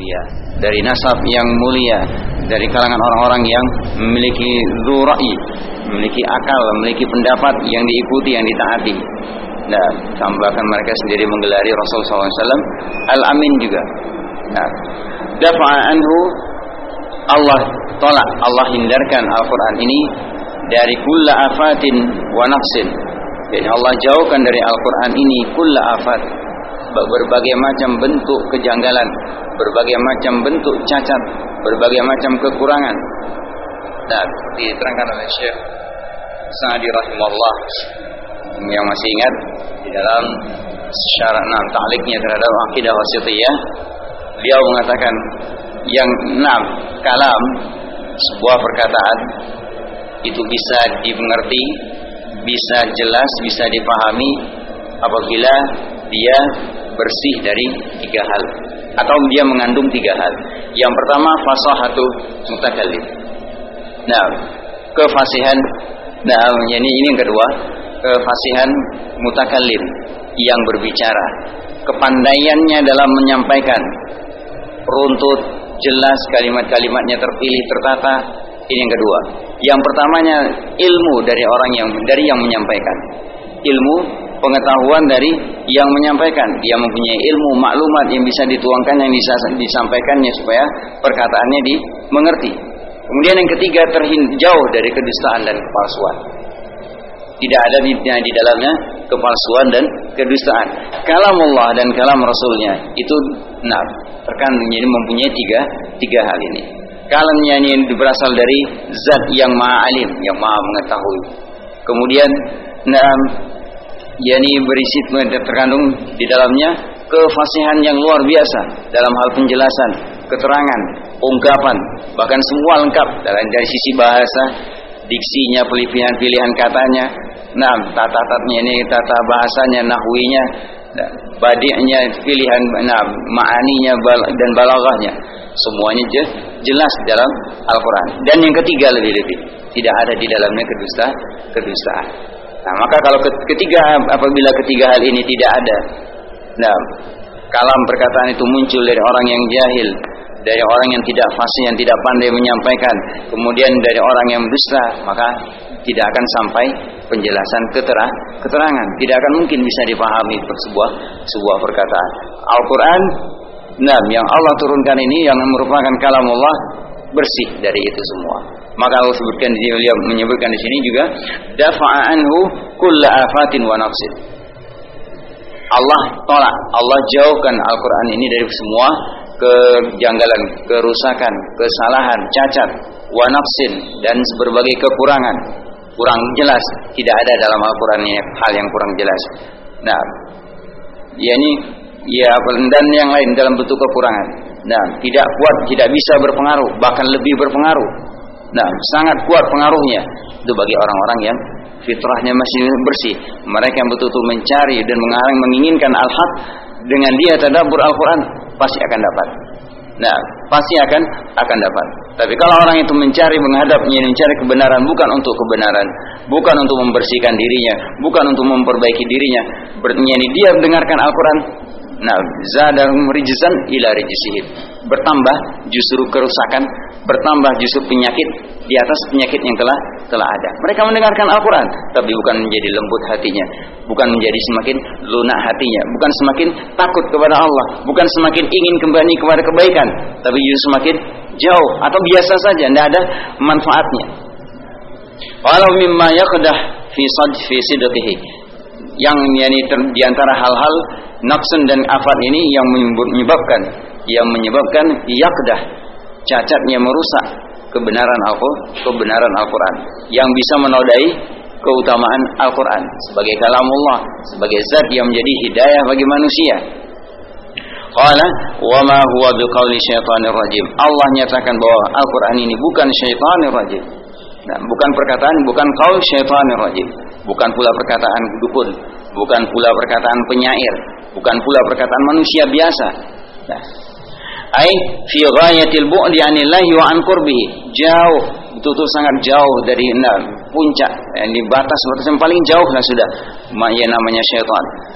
mulia, dari nasab yang mulia, dari kalangan orang-orang yang memiliki dzura'i, memiliki akal, memiliki pendapat yang diikuti, yang ditaati. Nah, bahkan mereka sendiri menggelari Rasul SAW Al-Amin juga. Nah, dafa'a anhu, Allah tolak, Allah hindarkan Al-Quran ini dari kulla afatin wa naqsin. Jadi Allah jauhkan dari Al-Quran ini kulla afat, berbagai macam bentuk kejanggalan, berbagai macam bentuk cacat, berbagai macam kekurangan. Nah, diterangkan oleh Syekh Sa'di rahimahullah, yang masih ingat di dalam syarah ta'liqnya terhadap Aqidah Wasithiyah, beliau mengatakan yang kalam, sebuah perkataan itu bisa dimengerti, bisa jelas, bisa dipahami apabila dia bersih dari 3 hal, atau dia mengandung 3 hal. Yang pertama, fasahatu mutakallim. Nah, kefasihan. Nah, ini yang kedua, kefasihan mutakallim, yang berbicara, kepandaiannya dalam menyampaikan, runtut, jelas, kalimat-kalimatnya terpilih, tertata. Ini yang kedua. Yang pertamanya, ilmu dari yang menyampaikan. Ilmu, pengetahuan dari yang menyampaikan. Dia mempunyai ilmu, maklumat yang bisa dituangkan, yang bisa disampaikannya supaya perkataannya dimengerti. Kemudian yang ketiga, jauh dari kedustaan dan kepalsuan. Tidak ada di dalamnya kepalsuan dan kedustaan. Kalamullah dan kalam Rasulnya itu terkandung, jadi mempunyai tiga hal ini. Kalamnya ini berasal dari zat yang maha alim, yang maha mengetahui. Kemudian yakni berisi, terkandung di dalamnya kefasihan yang luar biasa dalam hal penjelasan, keterangan, ungkapan, bahkan semua lengkap dari sisi bahasa, diksinya, pilihan katanya, tata-tatanya ini, tata bahasanya, nahwinya, badi'nya, pilihan ma'aninya dan balaghahnya, semuanya jelas dalam Al-Quran. Dan yang ketiga, lebih-lebih tidak ada di dalamnya kedustaan. Nah, maka kalau apabila ketiga hal ini tidak ada, kalam perkataan itu muncul dari orang yang jahil, dari orang yang tidak fasih, yang tidak pandai menyampaikan, kemudian dari orang yang dusta, maka tidak akan sampai penjelasan keterangan, tidak akan mungkin bisa dipahami sebuah perkataan. Al-Quran, yang Allah turunkan ini, yang merupakan kalamullah, bersih dari itu semua. Maka Allah menyebutkan di sini juga, dafa'a anhu kulla afatin wa naqsin. Allah tolak, Allah jauhkan Al-Quran ini dari semua kejanggalan, kerusakan, kesalahan, cacat, wa naqsin, dan berbagai kekurangan, kurang jelas. Tidak ada dalam Al-Quran ini hal yang kurang jelas. Dan yang lain dalam bentuk kekurangan. Tidak kuat, tidak bisa berpengaruh, bahkan lebih berpengaruh. Sangat kuat pengaruhnya itu bagi orang-orang yang fitrahnya masih bersih. Mereka yang betul-betul mencari dan menginginkan al-haq, dengan dia tadabbur Al-Quran pasti akan dapat. Pasti akan dapat. Tapi kalau orang itu mencari kebenaran bukan untuk kebenaran, bukan untuk membersihkan dirinya, bukan untuk memperbaiki dirinya, dia mendengarkan Al-Quran, zadahum rijzan ila rijsihim, bertambah justru kerusakan, bertambah justru penyakit di atas penyakit yang telah ada. Mereka mendengarkan Al-Quran, tapi bukan menjadi lembut hatinya, bukan menjadi semakin lunak hatinya, bukan semakin takut kepada Allah, bukan semakin ingin kembali kepada kebaikan, tapi justru semakin jauh atau biasa saja, tidak ada manfaatnya. Walau mimma yaqdah fi sidqihi, yang di antara hal-hal naqsun dan afat ini yang menyebabkan yaqdah, cacatnya, merusak kebenaran Al-Quran, yang bisa menodai keutamaan Al-Quran sebagai kalamullah, sebagai zat yang menjadi hidayah bagi manusia. Qala wa ma huwa biqauli syaitanir rajim. Allah nyatakan bahwa Al-Quran ini bukan syaitanir rajim. Bukan perkataan, bukan qaul syaitanir rajim, bukan pula perkataan dukun, bukan pula perkataan penyair, bukan pula perkataan manusia biasa. Ai fi ghayatil bu'di 'anillahi wa 'an qurbihi, jauh, betul-betul sangat jauh dari puncak, di batas yang paling jauh lah sudah namanya syaitan.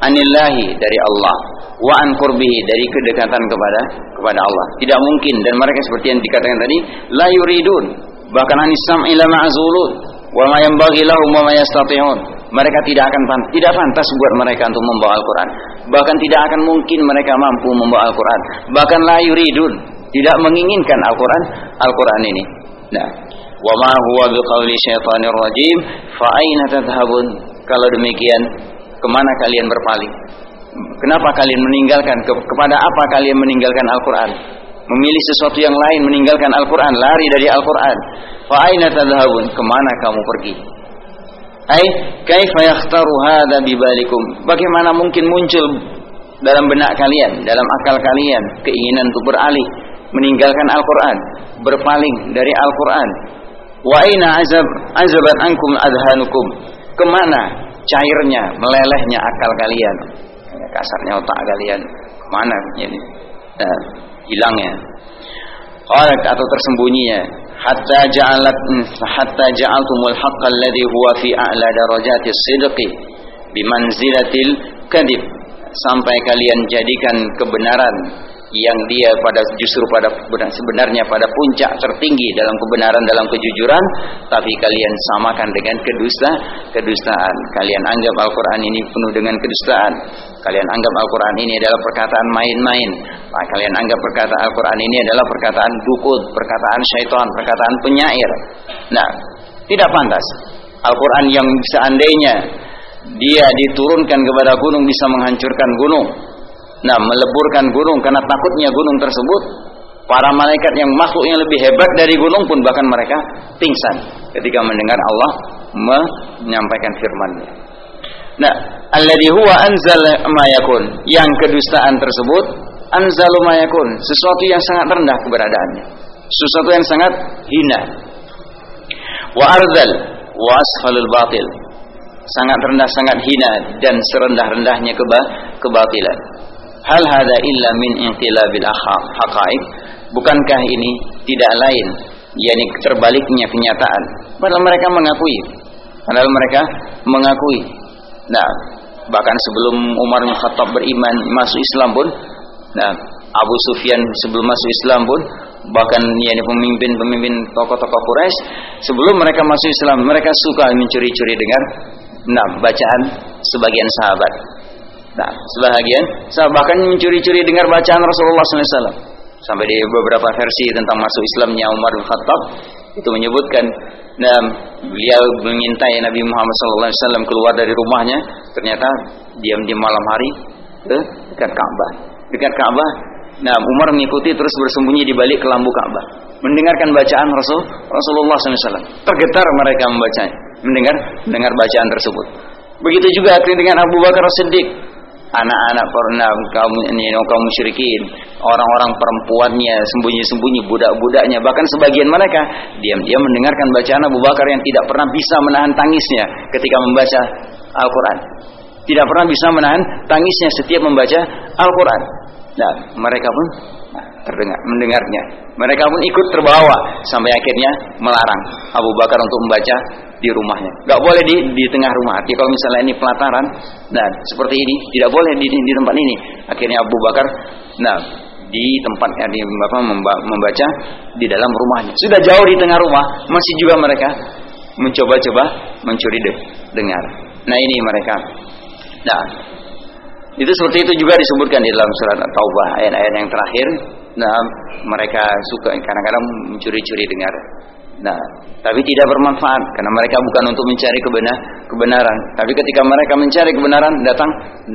anillahi dari Allah, wa an qurbihi dari kedekatan kepada Allah. Tidak mungkin, dan mereka seperti yang dikatakan tadi, la yuridun, bahkan anis sam'i la ma'zulun, wa ma yanbaghi lahum wa ma yastati'un. Mereka tidak pantas buat mereka untuk membawa Al-Quran. Bahkan tidak akan mungkin mereka mampu membawa Al-Quran. Bahkan la yuridun, tidak menginginkan Al-Quran ini. Nah, wa ma huwa biqauli syaitanir rajim, fa aina tadhhabun? Kalau demikian, kemana kalian berpaling? Kenapa kalian meninggalkan? Kepada apa kalian meninggalkan Al-Quran? Memilih sesuatu yang lain, meninggalkan Al-Quran, lari dari Al-Quran. Fa aina tadhhabun? Kemana kamu pergi? Ai kaifa yakhtaru hadza bibalikum? Bagaimana mungkin muncul dalam benak kalian, dalam akal kalian keinginan untuk beralih, meninggalkan Al-Quran, berpaling dari Al-Quran? Wa aina azabat ankum adhanukum? Kemana cairnya, melelehnya akal kalian? Kasarnya otak kalian kemana ini? Hilangnya, atau tersembunyinya. Hatta ja'altumul haqqa alladhi huwa fi a'la darajatis sidqi bimanzilatil kadhib, sampai kalian jadikan kebenaran yang dia sebenarnya pada puncak tertinggi dalam kebenaran, dalam kejujuran, tapi kalian samakan dengan kedustaan. Kalian anggap Al-Quran ini penuh dengan kedustaan. Kalian anggap Al-Quran ini adalah perkataan main-main. Kalian anggap perkataan Al-Quran ini adalah perkataan dukun, perkataan syaitan, perkataan penyair. Nah, tidak pantas. Al-Quran yang seandainya dia diturunkan kepada gunung bisa menghancurkan gunung. Nah, meleburkan gunung, karena takutnya gunung tersebut, para malaikat yang makhluk yang lebih hebat dari gunung pun bahkan mereka pingsan ketika mendengar Allah menyampaikan firman-Nya. Nah, alladzi huwa anzal ma yakun, yang kedustaan tersebut anzalu ma yakun, sesuatu yang sangat rendah keberadaannya, sesuatu yang sangat hina. Wa ardal wa asfalul batil, sangat rendah, sangat hina, dan serendah-rendahnya kebatilan. Hal hada illa min inqilabil haqaiq? Bukankah ini tidak lain yakni terbaliknya kenyataan? Padahal mereka mengakui. Nah, bahkan sebelum Umar bin Khattab beriman masuk Islam pun, nah, Abu Sufyan sebelum masuk Islam pun, bahkan yakni pemimpin tokoh-tokoh Quraisy sebelum mereka masuk Islam, mereka suka mencuri-curi dengar bacaan sebagian sahabat. Nah, bahkan mencuri-curi dengar bacaan Rasulullah SAW. Sampai di beberapa versi tentang masuk Islamnya Umar bin Khattab itu menyebutkan, beliau mengintai Nabi Muhammad SAW keluar dari rumahnya, ternyata diam di malam hari dekat Ka'bah. Nah, Umar mengikuti terus bersembunyi di balik kelambu Ka'bah, mendengarkan bacaan Rasulullah SAW. Tergetar mereka mendengar bacaan tersebut. Begitu juga dengan Abu Bakar As-Siddiq. Anak-anak kaum musyrikin, orang-orang perempuannya sembunyi-sembunyi, budak-budaknya, bahkan sebagian mereka diam-diam mendengarkan bacaan Abu Bakar yang tidak pernah bisa menahan tangisnya ketika membaca Al-Quran. Tidak pernah bisa menahan tangisnya setiap membaca Al-Quran. Nah, mereka pun mendengarnya. Mereka pun ikut terbawa sampai akhirnya melarang Abu Bakar untuk membaca di rumahnya. Gak boleh di tengah rumah. Artinya kalau misalnya ini pelataran, nah seperti ini tidak boleh di tempat ini. Akhirnya Abu Bakar, di tempatnya membaca di dalam rumahnya. Sudah jauh di tengah rumah, masih juga mereka mencoba-coba mencuri dengar. Nah, ini mereka. Nah, itu seperti itu juga disebutkan di dalam surat At-Taubah ayat-ayat yang terakhir. Nah, mereka suka kadang-kadang mencuri-curi dengar. Nah, tapi tidak bermanfaat karena mereka bukan untuk mencari kebenaran. Tapi ketika mereka mencari kebenaran datang,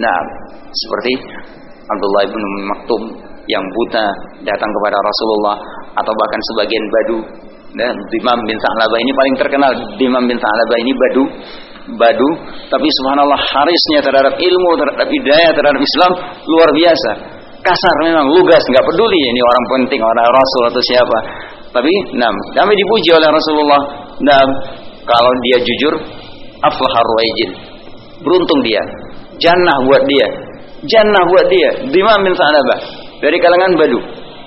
seperti Abdullah bin Maktum yang buta datang kepada Rasulullah, atau bahkan sebagian Badu. Dan Dimam bin Sa'labah ini paling terkenal. Dimam bin Sa'labah ini Badu, tapi subhanallah harisnya terhadap ilmu, terhadap hidayah, terhadap Islam luar biasa. Kasar memang, lugas, nggak peduli ini orang penting, orang Rasul atau siapa. Tapi kami dipuji oleh Rasulullah. Kalau dia jujur, aflahar ruwaijin, beruntung dia, jannah buat dia. Dimam bin Sa'labah dari kalangan Badu.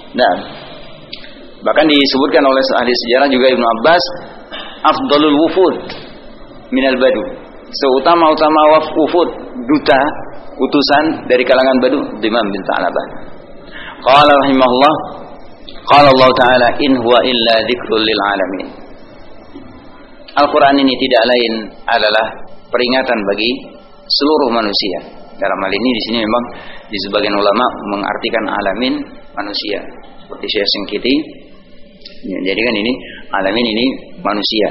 Bahkan disebutkan oleh ahli sejarah juga Ibnu Abbas, afdalul wufud minal Badu, seutama-utama wufud, duta utusan dari kalangan Banu Dimam bin Tha'labah. Qala rahimahullah, qala Allah Ta'ala, in huwa illa dzikrul lil alamin. Al-Quran ini tidak lain adalah peringatan bagi seluruh manusia. Dalam hal ini di sini memang di sebagian ulama mengartikan alamin manusia, seperti Syekh Singkiti. Jadi kan ini alamin ini manusia.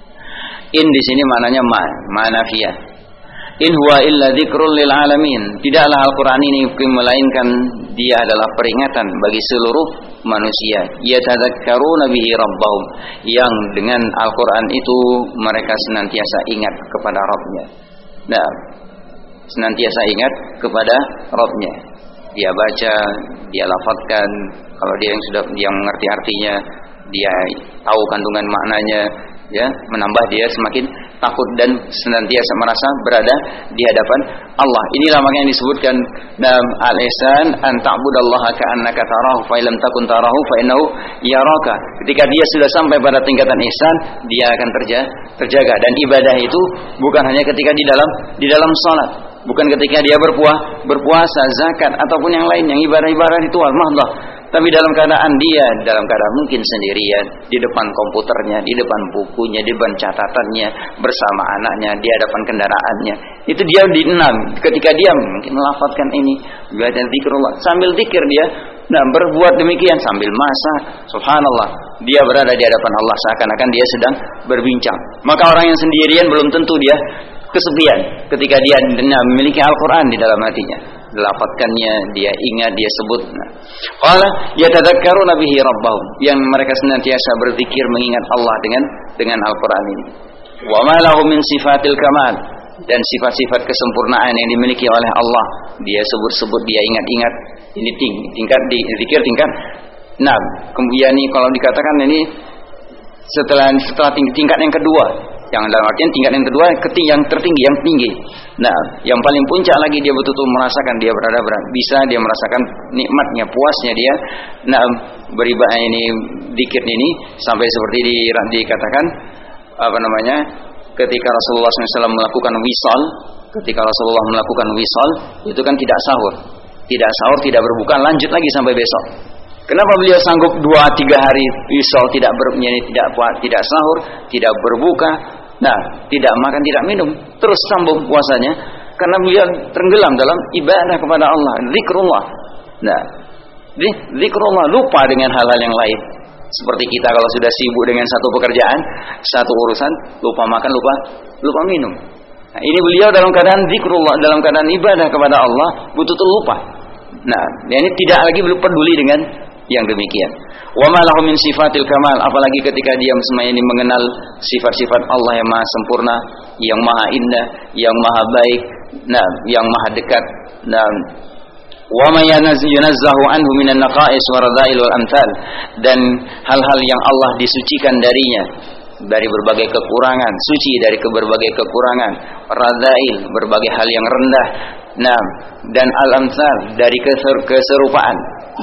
In di sini maknanya manafiyah. In huwa illa dzikrul lil alamin. Tidaklah Al-Quran ini melainkan dia adalah peringatan bagi seluruh manusia. Yatadzakkaruna bihi rabbahum, yang dengan Al-Quran itu mereka senantiasa ingat kepada Rabbnya. Nah, senantiasa ingat kepada Rabbnya. Dia baca, dia lafadzkan. Kalau dia yang mengerti artinya, dia tahu kandungan maknanya, ya, menambah dia semakin takut dan senantiasa merasa berada di hadapan Allah. Inilah makanya yang disebutkan dalam al-ihsan, an ta'budallaha ka'annaka tarahu fa illam takun tarahu fa innahu yaraka. Ketika dia sudah sampai pada tingkatan ihsan, dia akan terjaga. Dan ibadah itu bukan hanya ketika di dalam salat, bukan ketika dia berpuasa, zakat ataupun yang lain, yang ibadah-ibadah ritual mahdhah. Tapi dalam keadaan mungkin sendirian, di depan komputernya, di depan bukunya, di depan catatannya, bersama anaknya, di hadapan kendaraannya. Itu dia ketika dia mungkin melafadzkan ini, baca zikrullah, sambil zikir dia, berbuat demikian sambil masak. Subhanallah, dia berada di hadapan Allah seakan-akan dia sedang berbincang. Maka orang yang sendirian belum tentu dia kesepian ketika dia memiliki Al-Quran di dalam hatinya. Dilafadzkannya, dia ingat, dia sebut. Qala yatadzakkaruna bihi rabbahum, yang mereka senantiasa berzikir mengingat Allah dengan Al-Quran ini. Wa ma lahum min sifatil kamal, dan sifat-sifat kesempurnaan yang dimiliki oleh Allah dia sebut-sebut, dia ingat-ingat. Ini tingkat di zikir tingkat. Nah, kemudian ini kalau dikatakan ini setelah tingkat yang kedua, yang dalam artian tingkat yang kedua yang tertinggi, yang tinggi. Nah, yang paling puncak lagi dia betul-betul merasakan dia bisa dia merasakan nikmatnya, puasnya dia. Nah, beribadah ini, zikir ini sampai seperti dikatakan ketika Rasulullah SAW melakukan wisal, itu kan tidak sahur, tidak berbuka, lanjut lagi sampai besok. Kenapa beliau sanggup 2-3 hari wisal tidak sahur, tidak berbuka, tidak makan, tidak minum, terus sambung puasanya? Karena beliau tenggelam dalam ibadah kepada Allah, zikrullah. Zikrullah, lupa dengan hal-hal yang lain. Seperti kita kalau sudah sibuk dengan satu pekerjaan, satu urusan, lupa makan, lupa minum. Ini beliau dalam keadaan zikrullah, dalam keadaan ibadah kepada Allah, betul-betul lupa. Ini tidak lagi peduli dengan yang demikian. Wa ma lahu min sifatil kamal, apalagi ketika dia semuanya ini mengenal sifat-sifat Allah yang maha sempurna, yang maha indah, yang maha baik, yang maha dekat. Wa ma yunazzahu anhu minan naqais wa radha'il wal amthal, dan hal-hal yang Allah disucikan darinya dari berbagai kekurangan, suci dari berbagai kekurangan, radha'il berbagai hal yang rendah, dan al-amthal dari keserupaan.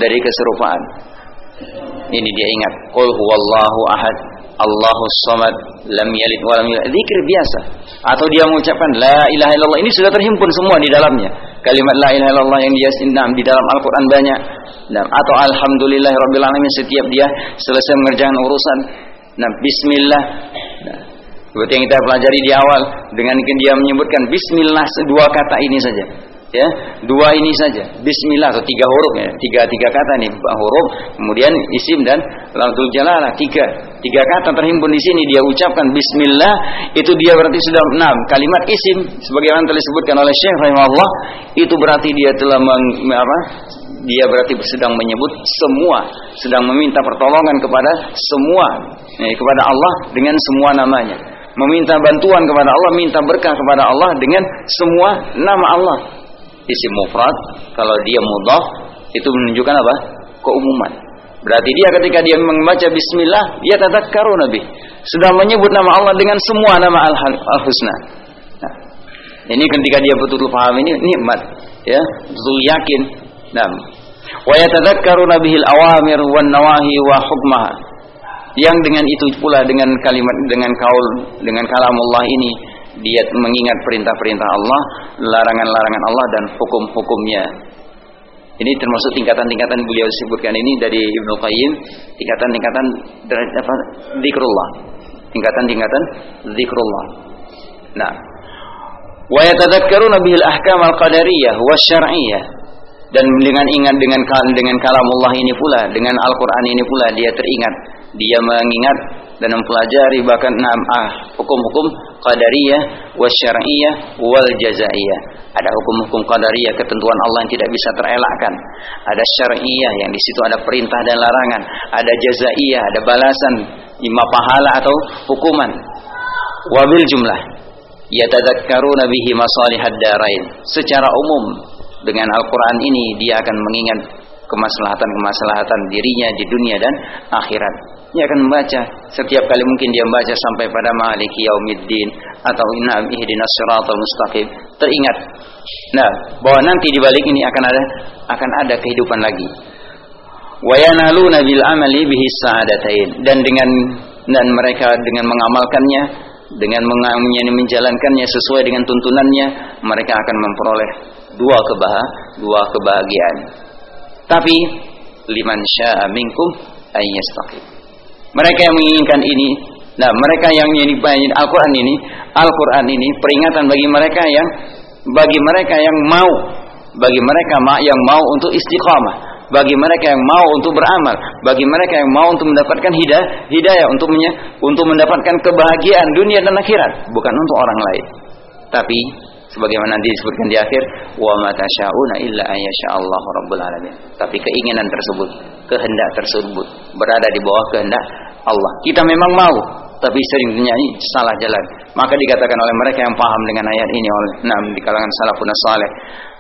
Ini dia ingat, qul huwallahu ahad, Allahus samad, lam yalid wa lam yulad. Zikir biasa. Atau dia mengucapkan la ilaha illallah, ini sudah terhimpun semua di dalamnya. Kalimat la ilaha illallah yang dia di dalam Al-Quran banyak. Atau alhamdulillahirabbil alamin, setiap dia selesai mengerjakan urusan, bismillah. Seperti yang kita pelajari di awal, dengan dia menyebutkan bismillah, 2 kata ini saja. Ya, 2 ini saja, bismillah, atau 3 huruf ya, tiga kata nih, huruf, kemudian isim dan lafzul jalalah, 3 kata terhimpun di sini. Dia ucapkan bismillah, itu dia berarti sudah 6 kalimat isim, sebagaimana telah disebutkan oleh Syekh rahimahullah. Itu berarti dia telah dia berarti sedang menyebut semua, sedang meminta pertolongan kepada semua, kepada Allah dengan semua namanya, meminta bantuan kepada Allah, minta berkah kepada Allah dengan semua nama Allah. Isim mufrad, kalau dia mudhaf, itu menunjukkan apa? Keumuman. Berarti dia ketika dia membaca bismillah, dia tadzakkaruna bih, sudah menyebut nama Allah dengan semua nama al-husna. Ini ketika dia betul-betul paham ini nikmat, ya, betul yakin. Wa yatadzakkaruna bihil awamir wan nawahi wa hukmaha. Yang dengan itu pula, dengan kalimat, dengan kalamullah ini, dia mengingat perintah-perintah Allah, larangan-larangan Allah dan hukum-hukumnya. Ini termasuk tingkatan-tingkatan beliau sebutkan ini dari Ibnu Qayyim, tingkatan-tingkatan apa? Zikrullah. Tingkatan-tingkatan zikrullah. Nah, wa yatadzakkaruna bihil ahkam al-qadariyah wasyar'iyyah. Dan dengan ingat dengan kalamullah ini pula, dengan Al-Qur'an ini pula dia teringat, dia mengingat dan mempelajari bahkan hukum-hukum qadariyah wasyar'iyyah wal jazaiyah. Ada hukum-hukum qadariyah, ketentuan Allah yang tidak bisa terelakkan. Ada syar'iyyah yang di situ ada perintah dan larangan. Ada jazaiyah, ada balasan, imma pahala atau hukuman. Wabil jumlah yatadzakkaruna bihi masalihad darain. Secara umum dengan Al-Qur'an ini dia akan mengingat kemaslahatan dirinya di dunia dan akhirat. Dia akan membaca setiap kali mungkin dia membaca sampai pada maliki yaumiddin atau inna ihdinas siratal mustaqim, teringat. Nah, bahwa nanti di balik ini akan ada kehidupan lagi. Wa yanaluna bil amali bihi sa'adatain. Dan mereka dengan mengamalkannya, dengan menjalankannya sesuai dengan tuntunannya, mereka akan memperoleh dua kebahagiaan. Tapi liman syaa minkum ayyastaqim. Mereka yang menginginkan ini, nah mereka yang menginginkan Al-Qur'an ini peringatan bagi mereka yang mau, bagi mereka yang mau untuk istiqamah, bagi mereka yang mau untuk beramal, bagi mereka yang mau untuk mendapatkan hidayah, untuk mendapatkan kebahagiaan dunia dan akhirat, bukan untuk orang lain. Tapi sebagaimana nanti disebutkan di akhir, wa ma tasyauna illa ayyasha'allahu rabbul alamin. Tapi keinginan tersebut, kehendak tersebut berada di bawah kehendak Allah. Kita memang mau, tapi seringnya salah jalan. Maka dikatakan oleh mereka yang paham dengan ayat ini di kalangan salafun saleh,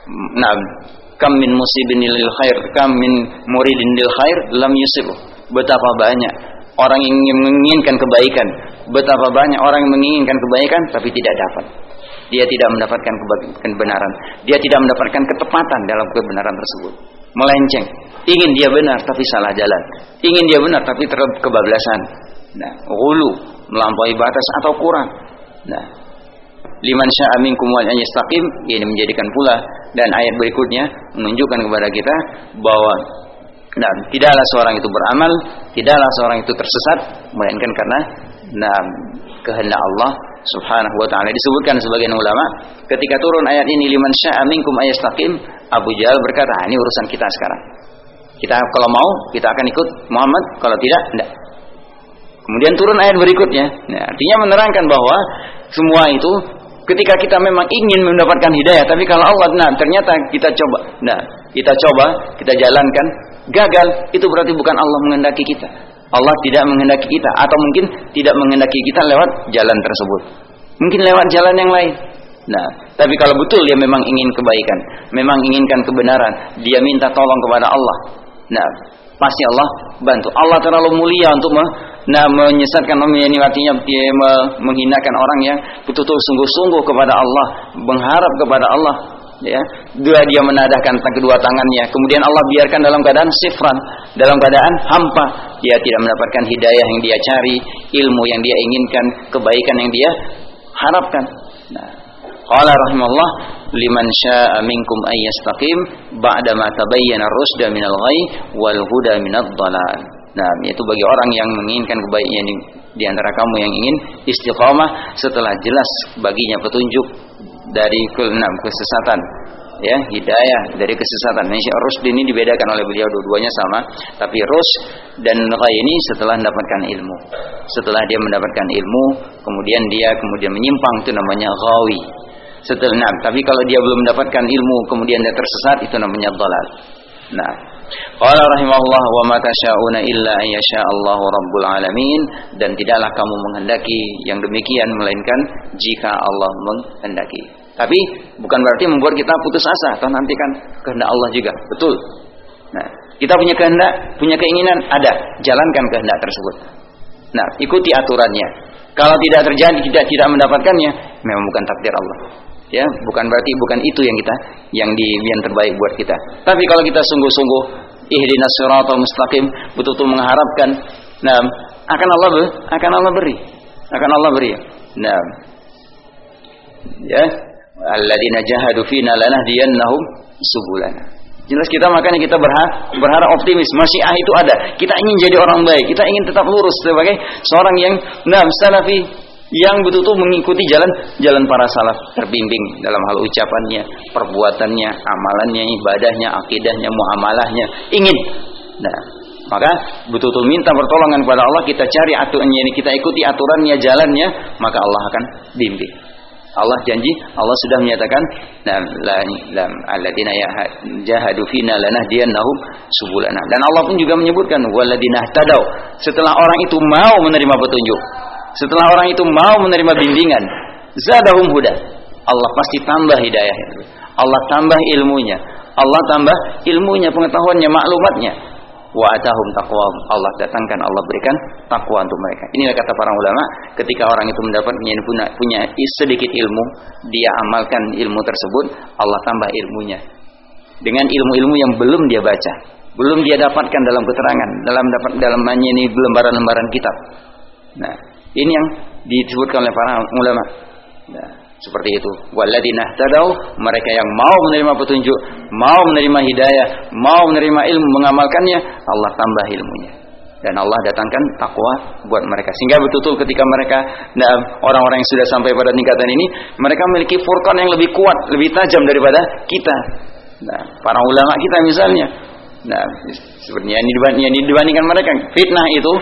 kam min musibin lil khair, kam min muridin lil khair lam yusib. Betapa banyak orang yang menginginkan kebaikan, betapa banyak orang yang menginginkan kebaikan tapi tidak dapat. Dia tidak mendapatkan kebenaran, dia tidak mendapatkan ketepatan dalam kebenaran tersebut. Melenceng, ingin dia benar tapi salah jalan, ingin dia benar tapi kebablasan. Nah, ghulu, melampaui batas atau kurang. Nah, liman syaa minkum wa yastaqim, ini menjadikan pula dan ayat berikutnya menunjukkan kepada kita bahwa tidaklah seorang itu beramal, tidaklah seorang itu tersesat melainkan karena kehendak Allah Subhanahu wa ta'ala. Disebutkan sebagian ulama ketika turun ayat ini liman syaa minkum ayyastaqim, Abu Jahal berkata, ini urusan kita sekarang. Kita kalau mau kita akan ikut Muhammad, kalau tidak enggak. Kemudian turun ayat berikutnya. Nah, artinya menerangkan bahwa semua itu ketika kita memang ingin mendapatkan hidayah, tapi kalau Allah ternyata kita coba, kita jalankan, gagal, itu berarti bukan Allah menghendaki kita. Allah tidak menghendaki kita, atau mungkin tidak menghendaki kita lewat jalan tersebut. Mungkin lewat jalan yang lain. Nah, tapi kalau betul dia memang ingin kebaikan, memang inginkan kebenaran, dia minta tolong kepada Allah. Nah, pasti Allah bantu. Allah terlalu mulia untuk menyesatkan, menghinakan orang yang betul-betul sungguh-sungguh kepada Allah, mengharap kepada Allah. Ya, dia menadahkan kedua tangannya, kemudian Allah biarkan dalam keadaan sifran, dalam keadaan hampa, dia tidak mendapatkan hidayah yang dia cari, ilmu yang dia inginkan, kebaikan yang dia harapkan. Nah, qala rahimahullah liman syaa minkum ayyastaqim ba'da ma tabayyana ar-rusda minal ghayy wal huda minadh dhalal. Nah, itu bagi orang yang menginginkan kebaikan di antara kamu yang ingin istiqamah setelah jelas baginya petunjuk dari kesesatan, ya, hidayah dari kesesatan. Rusd ini dibedakan oleh beliau, dua-duanya sama, tapi rusd dan ghayy ini setelah mendapatkan ilmu. Setelah dia mendapatkan ilmu, kemudian dia menyimpang, itu namanya ghawi. Tapi kalau dia belum mendapatkan ilmu kemudian dia tersesat, itu namanya dhalal. Nah, qala rahimahullah wa ma tasyauna illa ayyasha'allahu rabbul alamin, dan tidaklah kamu menghendaki yang demikian melainkan jika Allah menghendaki. Tapi bukan berarti membuat kita putus asa, atau nanti kan kehendak Allah juga. Betul. Nah, kita punya kehendak, punya keinginan, ada, jalankan kehendak tersebut. Nah, ikuti aturannya. Kalau tidak terjadi, tidak mendapatkannya, memang bukan takdir Allah. Ya, bukan berarti bukan itu yang terbaik buat kita. Tapi kalau kita sungguh-sungguh ihdinas siratal mustaqim, betul-betul mengharapkan, akan Allah beri. Nah, Ya, alladzina jahadu fina lanahdiyannahum subulana. Jelas kita makanya kita berharap optimis. Masyiah itu ada. Kita ingin jadi orang baik. Kita ingin tetap lurus sebagai seorang yang salafi, yang betul-betul mengikuti jalan para salaf, terbimbing dalam hal ucapannya, perbuatannya, amalannya, ibadahnya, akidahnya, muamalahnya. Ingin. Nah, maka betul-betul minta pertolongan kepada Allah, kita cari aturannya ini, kita ikuti aturannya, jalannya, maka Allah akan bimbing. Allah janji, Allah sudah menyatakan, alladzina jahadu fina lanahdiyannahum subulana. Dan Allah pun juga menyebutkan walladzina ihtadaw. Setelah orang itu mau menerima petunjuk, setelah orang itu mau menerima bimbingan, zadahum huda. Allah pasti tambah hidayah. Allah tambah ilmunya. Allah tambah ilmunya, pengetahuannya, maklumatnya. Wa atahum taqwa. Allah datangkan, Allah berikan takwa untuk mereka. Inilah kata para ulama, ketika orang itu punya sedikit ilmu, dia amalkan ilmu tersebut, Allah tambah ilmunya dengan ilmu-ilmu yang belum dia baca, belum dia dapatkan dalam keterangan, dalam ini lembaran-lembaran kitab. Nah, ini yang disebutkan oleh para ulama. Nah, seperti itu. Walladzina ihtadaw, mereka yang mau menerima petunjuk, mau menerima hidayah, mau menerima ilmu, mengamalkannya, Allah tambah ilmunya. Dan Allah datangkan takwa buat mereka. Sehingga betul-betul ketika mereka, orang-orang yang sudah sampai pada tingkatan ini, mereka memiliki furqan yang lebih kuat, lebih tajam daripada kita. Nah, para ulama kita misalnya. Nah, sebenarnya yang dibandingkan mereka, fitnah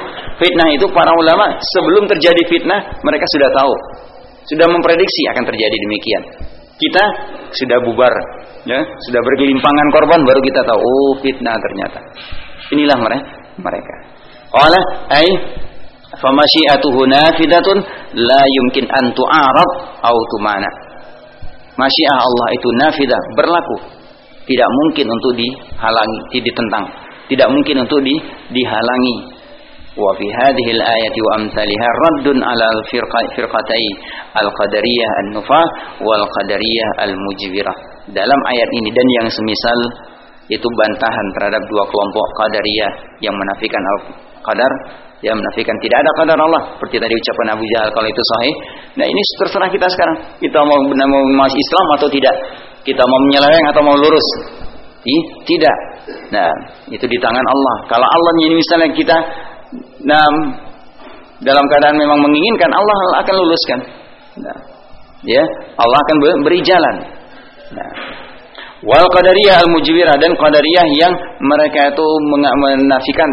itu para ulama sebelum terjadi fitnah mereka sudah tahu, sudah memprediksi akan terjadi demikian. Kita sudah bubar, ya, sudah bergelimpangan korban, baru kita tahu, oh fitnah ternyata. Inilah mereka. Qala ay famasyiatuhu nafidatun la yumkin an tu'arad aw tumana. Masyiah Allah itu nafidah, berlaku. Tidak mungkin untuk dihalangi, ditentang. Tidak mungkin untuk dihalangi. Wa fi hadhihi al-ayati wa amsalha raddun 'ala al-firqatai al-qadariyah an-nufah wal qadariyah al-mujbirah. Dalam ayat ini dan yang semisal itu bantahan terhadap dua kelompok qadariyah yang menafikan al-qadar, yang menafikan tidak ada qadar Allah, seperti tadi ucapan Abu Jahal kalau itu sahih. Nah, ini terserah kita sekarang. Kita mau masuk Islam atau tidak? Kita mau menyeleweng atau mau lurus? Tidak. Nah, itu di tangan Allah. Kalau Allah ini misalnya kita dalam keadaan memang menginginkan, Allah akan luluskan. Nah, ya, Allah akan beri jalan. Nah, wal qadariyah al-mujbirah, dan qadariyah yang mereka itu menafikan,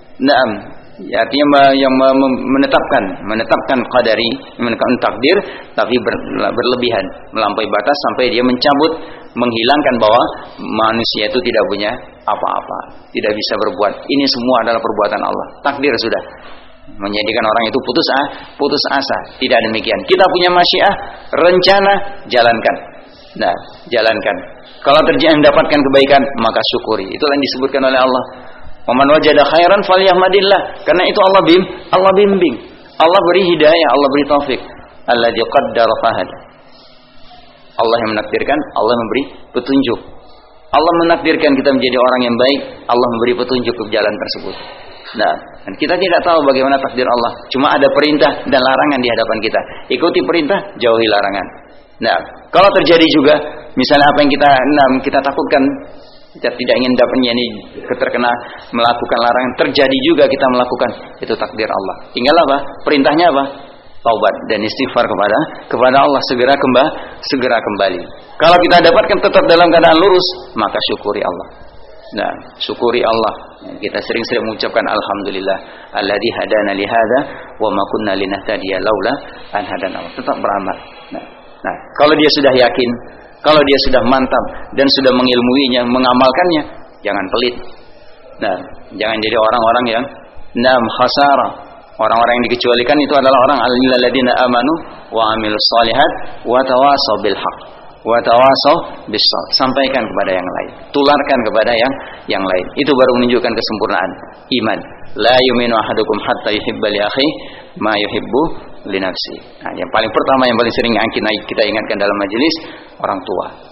artinya yang menetapkan qadari, menetapkan takdir, tapi berlebihan, melampaui batas sampai dia mencabut, menghilangkan bahwa manusia itu tidak punya apa-apa, tidak bisa berbuat. Ini semua adalah perbuatan Allah. Takdir sudah menjadikan orang itu putus asa. Tidak demikian. Kita punya masyiah, rencana, jalankan. Nah, jalankan. Kalau terjadi mendapatkan kebaikan, maka syukuri. Itulah yang disebutkan oleh Allah. Waman wajada khairan falyahmadillah. Karena itu Allah bimbing. Allah beri hidayah, Allah beri taufik. Alladzi qaddara fahada. Allah yang menakdirkan, Allah memberi petunjuk. Allah menakdirkan kita menjadi orang yang baik, Allah memberi petunjuk ke jalan tersebut. Nah, dan kita tidak tahu bagaimana takdir Allah. Cuma ada perintah dan larangan di hadapan kita. Ikuti perintah, jauhi larangan. Nah, kalau terjadi juga, misalnya apa yang kita takutkan, kita tidak ingin dapatnya ini terkena melakukan larangan, terjadi juga kita melakukan, itu takdir Allah. Tinggal apa? Perintahnya apa? Taubat dan istighfar kepada Allah, segera kembali. Kalau kita dapatkan tetap dalam keadaan lurus, maka syukuri Allah. Nah, syukuri Allah. Kita sering-sering mengucapkan alhamdulillah alladzi hadana li hadza wa ma kunna linahtadiya laula an hadana. Tetap beramal. Nah, kalau dia sudah yakin, kalau dia sudah mantap dan sudah mengilmuinya, mengamalkannya, jangan pelit. Nah, jangan jadi orang-orang yang khasarah. Orang-orang yang dikecualikan itu adalah orang alladzina amanu wa amilus solihat wa tawasaw bil haqq wa tawasaw bis sabr. Sampaikan kepada yang lain, tularkan kepada yang lain. Itu baru menunjukkan kesempurnaan iman. La yu'minu ahadukum hatta yuhibba li akhihi ma yuhibbu li nafsi. Nah, yang paling pertama yang paling sering kita ingatkan dalam majelis, orang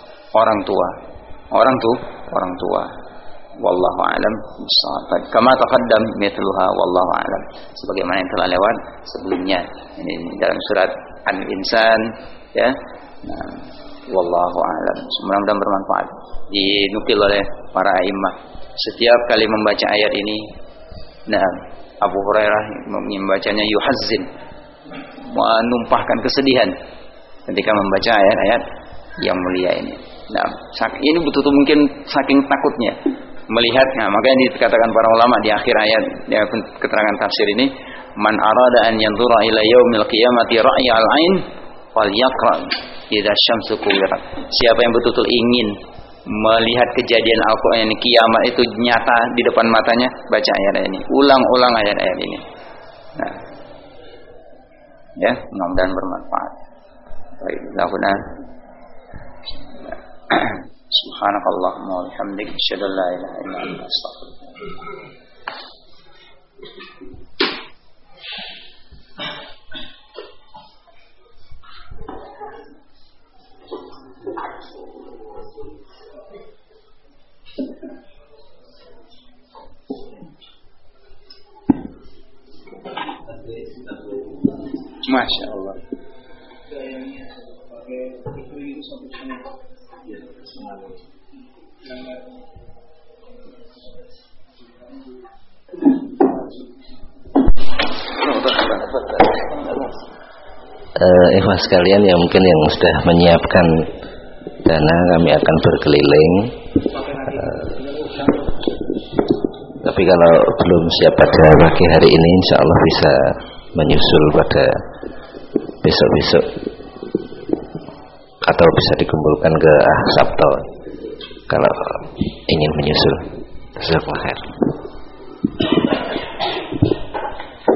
tua. Wallahu a'lam bishawab. Kama taqaddam mithluha wallahu a'lam. Sebagaimana yang telah lewat sebelumnya. Ini dalam surat Al-Insan, ya. Nah, wallahu a'lam. Mudah-mudahan bermanfaat. Dinukil oleh para imam. Setiap kali membaca ayat ini, nah, Abu Hurairah membacanya yuhazzin, menumpahkan kesedihan ketika membaca ayat-ayat yang mulia ini. Nah, ini betul-betul mungkin saking takutnya melihatnya, makanya dikatakan para ulama di akhir ayat ya, keterangan tafsir ini, man arada an yanzura ila yaumil qiyamati ra'yal ain falyaqra idza syamsu kuwirat. Siapa yang betul-betul ingin melihat kejadian Al-Qur'an ini, kiamat itu nyata di depan matanya, baca ayat ini, ulang-ulang ayat-ayat ini. Nah, ya, mudah-mudahan bermanfaat. Baik, lahuna subhanakallahumma wa bihamdika asyhadu an la ilaha illa anta astaghfiruka. Masya Allah. Ikhwan sekalian yang mungkin yang sudah menyiapkan dana, kami akan berkeliling. Tapi kalau belum siap pada pagi hari ini, insya Allah bisa menyusul pada besok-besok, atau bisa dikumpulkan ke Sabtu kalau ingin menyusul. Jazakallahu khair.